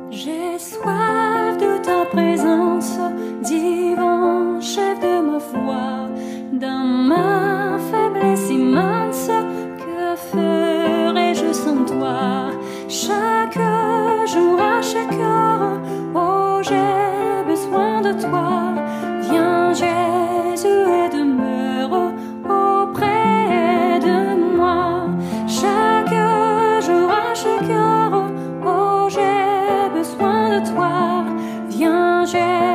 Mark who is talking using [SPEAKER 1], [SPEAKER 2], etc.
[SPEAKER 1] J'ai soif de ta présence, divin chef de ma foi. Dans ma faiblesse immense, que ferais-je sans toi? Chaque jour, à chaque heure, oh j'ai besoin de toi. Viens Jésus et demeure auprès de moi. Chaque jour, à chaque heure, oh j'ai besoin de toi. Viens Jésus.